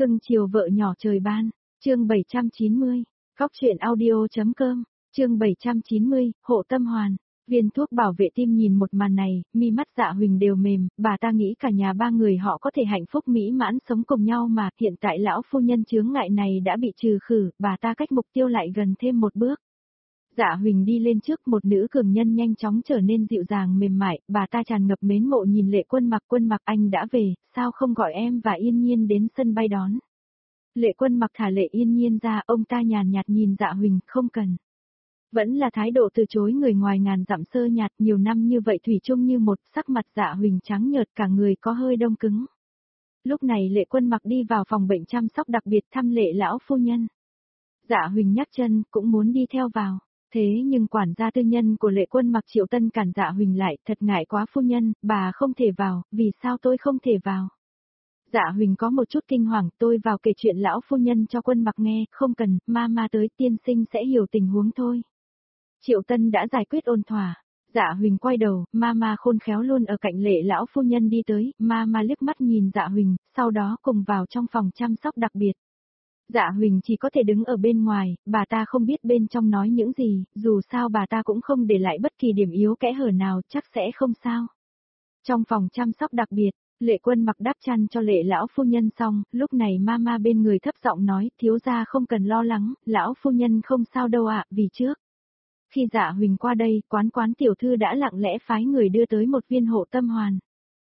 Cưng chiều vợ nhỏ trời ban, chương 790, Cóc truyện audio.com, chương 790, hộ tâm hoàn. Viên thuốc bảo vệ tim nhìn một màn này, mi mắt Dạ Huỳnh đều mềm, bà ta nghĩ cả nhà ba người họ có thể hạnh phúc mỹ mãn sống cùng nhau mà, hiện tại lão phu nhân chướng ngại này đã bị trừ khử, bà ta cách mục tiêu lại gần thêm một bước. Dạ Huỳnh đi lên trước, một nữ cường nhân nhanh chóng trở nên dịu dàng mềm mại, bà ta tràn ngập mến mộ nhìn Lệ Quân Mặc anh đã về, sao không gọi em và Yên Nhiên đến sân bay đón. Lệ Quân Mặc thả Lệ Yên Nhiên ra, ông ta nhàn nhạt nhìn Dạ Huỳnh, không cần. Vẫn là thái độ từ chối người ngoài ngàn dặm sơ nhạt, nhiều năm như vậy thủy chung như một, sắc mặt Dạ Huỳnh trắng nhợt, cả người có hơi đông cứng. Lúc này Lệ Quân Mặc đi vào phòng bệnh chăm sóc đặc biệt thăm Lệ lão phu nhân. Dạ Huỳnh nhắc chân, cũng muốn đi theo vào. Thế nhưng quản gia tư nhân của Lệ Quân Mặc Triệu Tân cản Dạ Huỳnh lại, thật ngại quá phu nhân, bà không thể vào, vì sao tôi không thể vào? Dạ Huỳnh có một chút kinh hoàng, tôi vào kể chuyện lão phu nhân cho Quân Mặc nghe, không cần, ma tới tiên sinh sẽ hiểu tình huống thôi. Triệu Tân đã giải quyết ôn thỏa. Dạ Huỳnh quay đầu, ma khôn khéo luôn ở cạnh Lệ lão phu nhân đi tới, ma liếc mắt nhìn Dạ Huỳnh, sau đó cùng vào trong phòng chăm sóc đặc biệt. Dạ Huỳnh chỉ có thể đứng ở bên ngoài, bà ta không biết bên trong nói những gì, dù sao bà ta cũng không để lại bất kỳ điểm yếu kẽ hở nào, chắc sẽ không sao. Trong phòng chăm sóc đặc biệt, Lệ Quân Mặc đắp chăn cho Lệ lão phu nhân xong, lúc này ma bên người thấp giọng nói, thiếu gia không cần lo lắng, lão phu nhân không sao đâu ạ, vì trước. Khi Dạ Huỳnh qua đây, quán tiểu thư đã lặng lẽ phái người đưa tới một viên hộ tâm hoàn.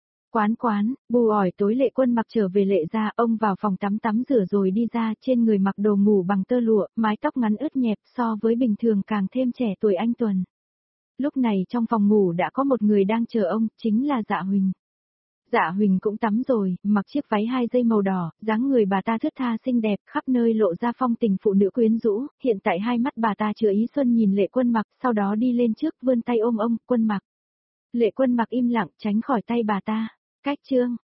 Quán, bù ỏi tối Lệ Quân Mặc trở về Lệ gia, ông vào phòng tắm rửa rồi đi ra, trên người mặc đồ ngủ bằng tơ lụa, mái tóc ngắn ướt nhẹp, so với bình thường càng thêm trẻ tuổi anh tuần. Lúc này trong phòng ngủ đã có một người đang chờ ông, chính là Dạ Huỳnh. Dạ Huỳnh cũng tắm rồi, mặc chiếc váy 2 dây màu đỏ, dáng người bà ta thướt tha xinh đẹp, khắp nơi lộ ra phong tình phụ nữ quyến rũ, hiện tại hai mắt bà ta chứa ý xuân nhìn Lệ Quân Mặc, sau đó đi lên trước vươn tay ôm ông, Quân Mặc. Lệ Quân Mặc im lặng tránh khỏi tay bà ta. Cách chương,